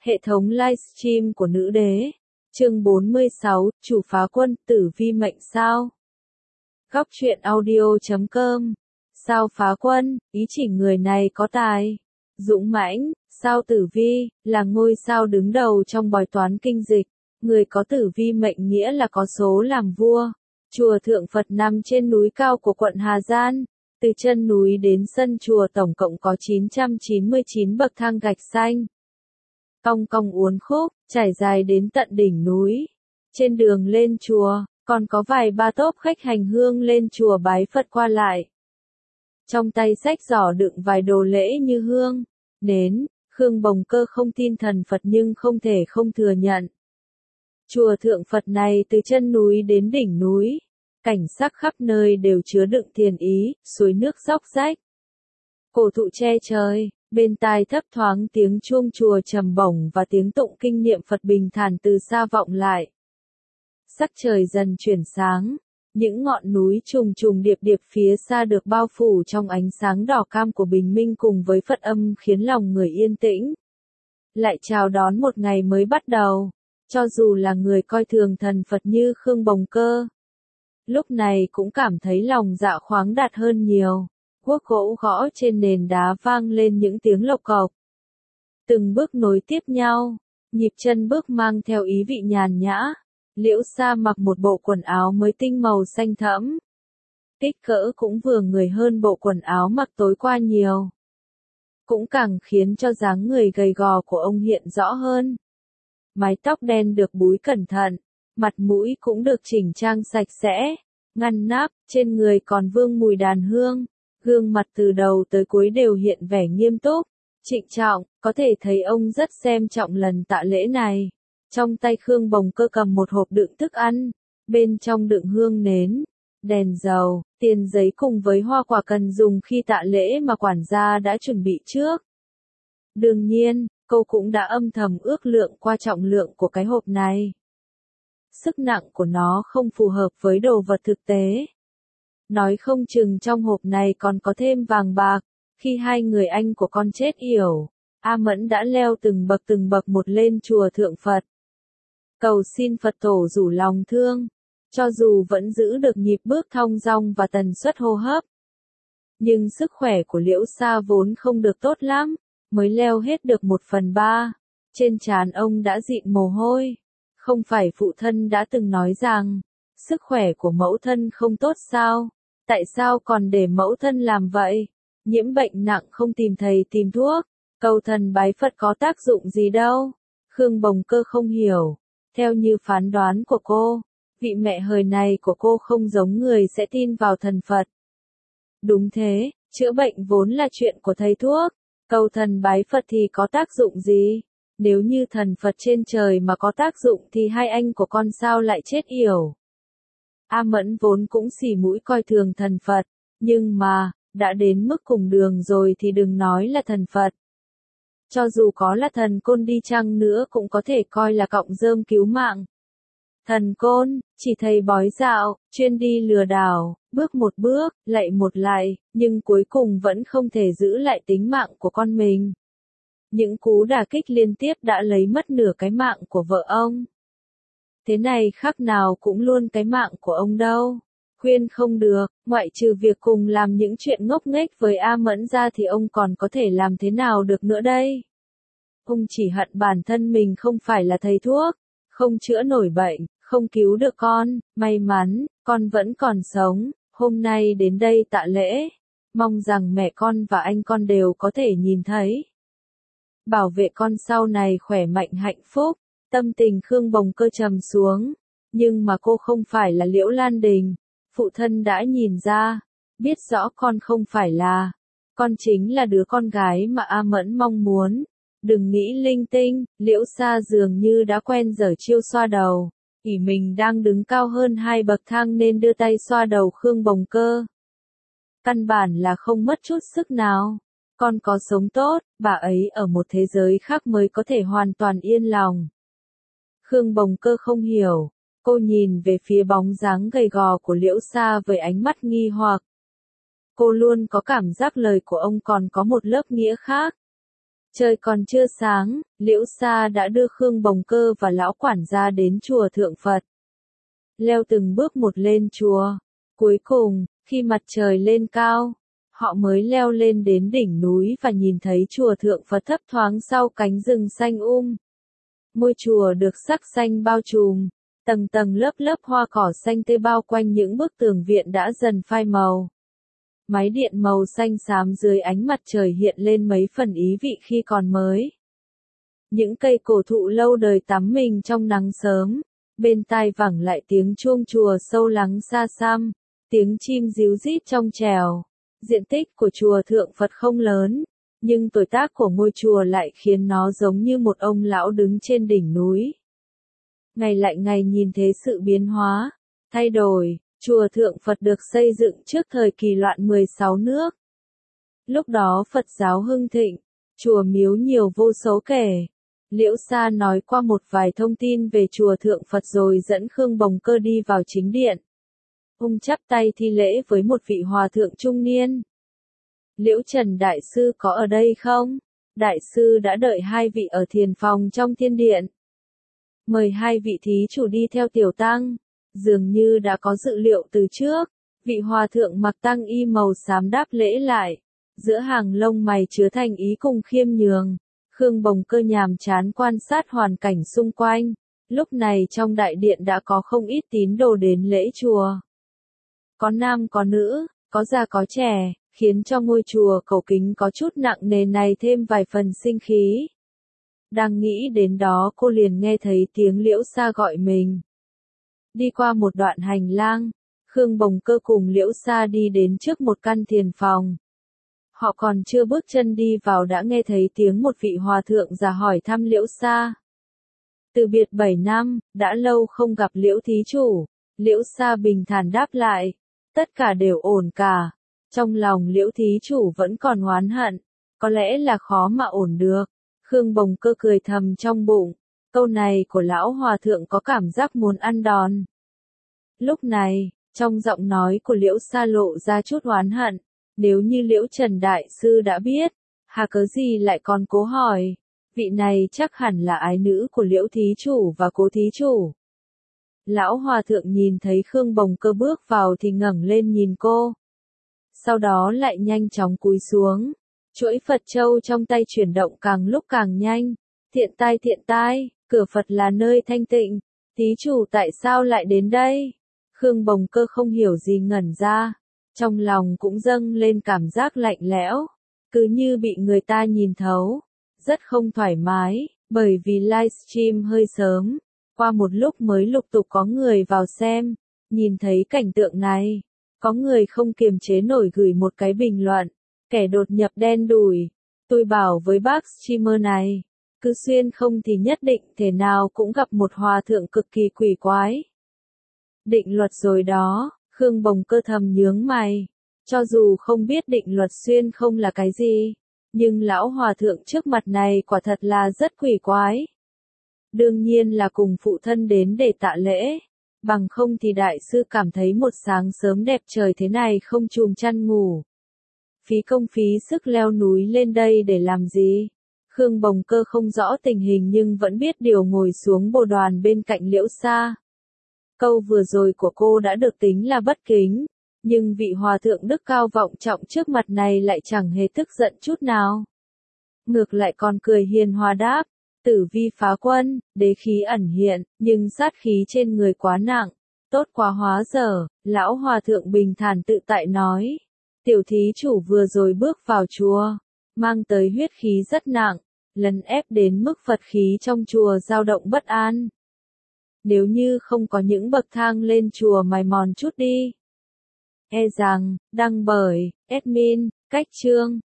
Hệ thống livestream của nữ đế. Chương 46, chủ phá quân, tử vi mệnh sao? Góc truyện audio.com. Sao phá quân, ý chỉ người này có tài, dũng mãnh. Sao tử vi, là ngôi sao đứng đầu trong bói toán kinh dịch. Người có tử vi mệnh nghĩa là có số làm vua. Chùa Thượng Phật nằm trên núi cao của quận Hà Giang. Từ chân núi đến sân chùa tổng cộng có 999 bậc thang gạch xanh. Cong cong uốn khúc, trải dài đến tận đỉnh núi. Trên đường lên chùa, còn có vài ba tốp khách hành hương lên chùa bái Phật qua lại. Trong tay xách giỏ đựng vài đồ lễ như hương, nến. Khương Bồng Cơ không tin thần Phật nhưng không thể không thừa nhận. Chùa Thượng Phật này từ chân núi đến đỉnh núi, cảnh sắc khắp nơi đều chứa đựng thiền ý, suối nước róc rách. Cổ thụ che trời, bên tai thấp thoáng tiếng chuông chùa trầm bổng và tiếng tụng kinh niệm Phật bình thản từ xa vọng lại. Sắc trời dần chuyển sáng, những ngọn núi trùng trùng điệp điệp phía xa được bao phủ trong ánh sáng đỏ cam của bình minh cùng với Phật âm khiến lòng người yên tĩnh. Lại chào đón một ngày mới bắt đầu, cho dù là người coi thường thần Phật như Khương Bồng Cơ. Lúc này cũng cảm thấy lòng dạ khoáng đạt hơn nhiều. Guốc gỗ gõ trên nền đá vang lên những tiếng lộc cộc. Từng bước nối tiếp nhau, nhịp chân bước mang theo ý vị nhàn nhã. Liễu Sa mặc một bộ quần áo mới tinh màu xanh thẫm. Kích cỡ cũng vừa người hơn bộ quần áo mặc tối qua nhiều. Cũng càng khiến cho dáng người gầy gò của ông hiện rõ hơn. Mái tóc đen được búi cẩn thận, mặt mũi cũng được chỉnh trang sạch sẽ, ngăn nắp, trên người còn vương mùi đàn hương. Gương mặt từ đầu tới cuối đều hiện vẻ nghiêm túc, trịnh trọng, có thể thấy ông rất xem trọng lần tạ lễ này. Trong tay Khương Bồng Cơ cầm một hộp đựng thức ăn, bên trong đựng hương nến, đèn dầu, tiền giấy cùng với hoa quả cần dùng khi tạ lễ mà quản gia đã chuẩn bị trước. Đương nhiên, cô cũng đã âm thầm ước lượng qua trọng lượng của cái hộp này. Sức nặng của nó không phù hợp với đồ vật thực tế. Nói không chừng trong hộp này còn có thêm vàng bạc. Khi hai người anh của con chết yểu, A Mẫn đã leo từng bậc một lên chùa Thượng Phật. Cầu xin Phật tổ rủ lòng thương, cho dù vẫn giữ được nhịp bước thong dong và tần suất hô hấp. Nhưng sức khỏe của Liễu Sa vốn không được tốt lắm, mới leo hết được 1/3. Trên trán ông đã dịn mồ hôi. Không phải phụ thân đã từng nói rằng, sức khỏe của mẫu thân không tốt sao? Tại sao còn để mẫu thân làm vậy? Nhiễm bệnh nặng không tìm thầy tìm thuốc, cầu thần bái Phật có tác dụng gì đâu? Khương Bồng Cơ không hiểu. Theo như phán đoán của cô, vị mẹ hời này của cô không giống người sẽ tin vào thần Phật. Đúng thế, chữa bệnh vốn là chuyện của thầy thuốc, cầu thần bái Phật thì có tác dụng gì? Nếu như thần Phật trên trời mà có tác dụng thì hai anh của con sao lại chết yểu? A Mẫn vốn cũng xì mũi coi thường thần Phật, nhưng mà, đã đến mức cùng đường rồi thì đừng nói là thần Phật. Cho dù có là thần côn đi chăng nữa cũng có thể coi là cọng rơm cứu mạng. Thần côn, chỉ thầy bói dạo, chuyên đi lừa đảo, bước một bước, lạy một lạy, nhưng cuối cùng vẫn không thể giữ lại tính mạng của con mình. Những cú đả kích liên tiếp đã lấy mất nửa cái mạng của vợ ông. Thế này khác nào cũng luôn cái mạng của ông đâu. Khuyên không được, ngoại trừ việc cùng làm những chuyện ngốc nghếch với A Mẫn ra thì ông còn có thể làm thế nào được nữa đây? Ông chỉ hận bản thân mình không phải là thầy thuốc, không chữa nổi bệnh, không cứu được con, may mắn, con vẫn còn sống, hôm nay đến đây tạ lễ, mong rằng mẹ con và anh con đều có thể nhìn thấy. Bảo vệ con sau này khỏe mạnh hạnh phúc, tâm tình Khương Bồng Cơ trầm xuống, nhưng mà cô không phải là Liễu Lan Đình. Phụ thân đã nhìn ra, biết rõ con không phải là, con chính là đứa con gái mà A Mẫn mong muốn. Đừng nghĩ linh tinh, Liễu Sa dường như đã quen dở chiêu xoa đầu, ỷ mình đang đứng cao hơn 2 bậc thang nên đưa tay xoa đầu Khương Bồng Cơ. Căn bản là không mất chút sức nào, con có sống tốt, bà ấy ở một thế giới khác mới có thể hoàn toàn yên lòng. Khương Bồng Cơ không hiểu. Cô nhìn về phía bóng dáng gầy gò của Liễu Sa với ánh mắt nghi hoặc. Cô luôn có cảm giác lời của ông còn có một lớp nghĩa khác. Trời còn chưa sáng, Liễu Sa đã đưa Khương Bồng Cơ và lão quản gia đến chùa Thượng Phật. Leo từng bước một lên chùa. Cuối cùng, khi mặt trời lên cao, họ mới leo lên đến đỉnh núi và nhìn thấy chùa Thượng Phật thấp thoáng sau cánh rừng xanh Ngôi chùa được sắc xanh bao trùm, tầng tầng lớp lớp hoa cỏ xanh tươi bao quanh những bức tường viện đã dần phai màu. Mái điện màu xanh xám dưới ánh mặt trời hiện lên mấy phần ý vị khi còn mới. Những cây cổ thụ lâu đời tắm mình trong nắng sớm, bên tai vẳng lại tiếng chuông chùa sâu lắng xa xăm, tiếng chim ríu rít trong trèo. Diện tích của chùa Thượng Phật không lớn, nhưng tuổi tác của ngôi chùa lại khiến nó giống như một ông lão đứng trên đỉnh núi. Ngày lại ngày nhìn thấy sự biến hóa, thay đổi, chùa Thượng Phật được xây dựng trước thời kỳ loạn 16 nước. Lúc đó Phật giáo hưng thịnh, chùa miếu nhiều vô số kể. Liễu Sa nói qua một vài thông tin về chùa Thượng Phật rồi dẫn Khương Bồng Cơ đi vào chính điện. Ông chắp tay thi lễ với một vị hòa thượng trung niên. Liễu Trần Đại Sư có ở đây không? Đại Sư đã đợi hai vị ở thiền phòng trong thiên điện. Mời hai vị thí chủ đi theo tiểu tăng. Dường như đã có dự liệu từ trước. Vị hòa thượng mặc tăng y màu xám đáp lễ lại. Giữa hàng lông mày chứa thành ý cùng khiêm nhường. Khương Bồng Cơ nhàm chán quan sát hoàn cảnh xung quanh. Lúc này trong đại điện đã có không ít tín đồ đến lễ chùa. Có nam có nữ, có già có trẻ, khiến cho ngôi chùa cổ kính có chút nặng nề này thêm vài phần sinh khí. Đang nghĩ đến đó cô liền nghe thấy tiếng Liễu Sa gọi mình. Đi qua một đoạn hành lang, Khương Bồng Cơ cùng Liễu Sa đi đến trước một căn thiền phòng. Họ còn chưa bước chân đi vào đã nghe thấy tiếng một vị hòa thượng già hỏi thăm Liễu Sa. Từ biệt 7 năm, đã lâu không gặp Liễu thí chủ. Liễu Sa bình thản đáp lại. Tất cả đều ổn cả. Trong lòng Liễu thí chủ vẫn còn oán hận. Có lẽ là khó mà ổn được. Khương Bồng Cơ cười thầm trong bụng. Câu này của lão hòa thượng có cảm giác muốn ăn đòn. Lúc này, trong giọng nói của Liễu Sa lộ ra chút oán hận. Nếu như Liễu Trần Đại Sư đã biết, hà cớ gì lại còn cố hỏi. Vị này chắc hẳn là ái nữ của Liễu thí chủ và Cố thí chủ. Lão hòa thượng nhìn thấy Khương Bồng Cơ bước vào thì ngẩng lên nhìn cô. Sau đó lại nhanh chóng cúi xuống. Chuỗi Phật châu trong tay chuyển động càng lúc càng nhanh. Thiện tai, cửa Phật là nơi thanh tịnh. Thí chủ tại sao lại đến đây? Khương Bồng Cơ không hiểu gì ngẩn ra. Trong lòng cũng dâng lên cảm giác lạnh lẽo. Cứ như bị người ta nhìn thấu. Rất không thoải mái, bởi vì livestream hơi sớm. Qua một lúc mới lục tục có người vào xem. Nhìn thấy cảnh tượng này. Có người không kiềm chế nổi gửi một cái bình luận. Kẻ đột nhập đen đủi. Tôi bảo với bác streamer này. Cứ xuyên không thì nhất định thể nào cũng gặp một hòa thượng cực kỳ quỷ quái. Định luật rồi đó, Khương Bồng Cơ thầm nhướng mày. Cho dù không biết định luật xuyên không là cái gì. Nhưng lão hòa thượng trước mặt này quả thật là rất quỷ quái. Đương nhiên là cùng phụ thân đến để tạ lễ. Bằng không thì đại sư cảm thấy một sáng sớm đẹp trời thế này không chùm chăn ngủ. Phí công phí sức leo núi lên đây để làm gì? Khương Bồng Cơ không rõ tình hình nhưng vẫn biết điều ngồi xuống bồ đoàn bên cạnh Liễu Sa. Câu vừa rồi của cô đã được tính là bất kính. Nhưng vị hòa thượng đức cao vọng trọng trước mặt này lại chẳng hề tức giận chút nào. Ngược lại còn cười hiền hòa đáp. Tử vi phá quân, đế khí ẩn hiện, nhưng sát khí trên người quá nặng. Tốt quá hóa dở, lão hòa thượng bình thản tự tại nói. Tiểu thí chủ vừa rồi bước vào chùa, mang tới huyết khí rất nặng, lấn ép đến mức Phật khí trong chùa dao động bất an. Nếu như không có những bậc thang lên chùa mài mòn chút đi. E rằng, đăng bởi, admin, cách chương.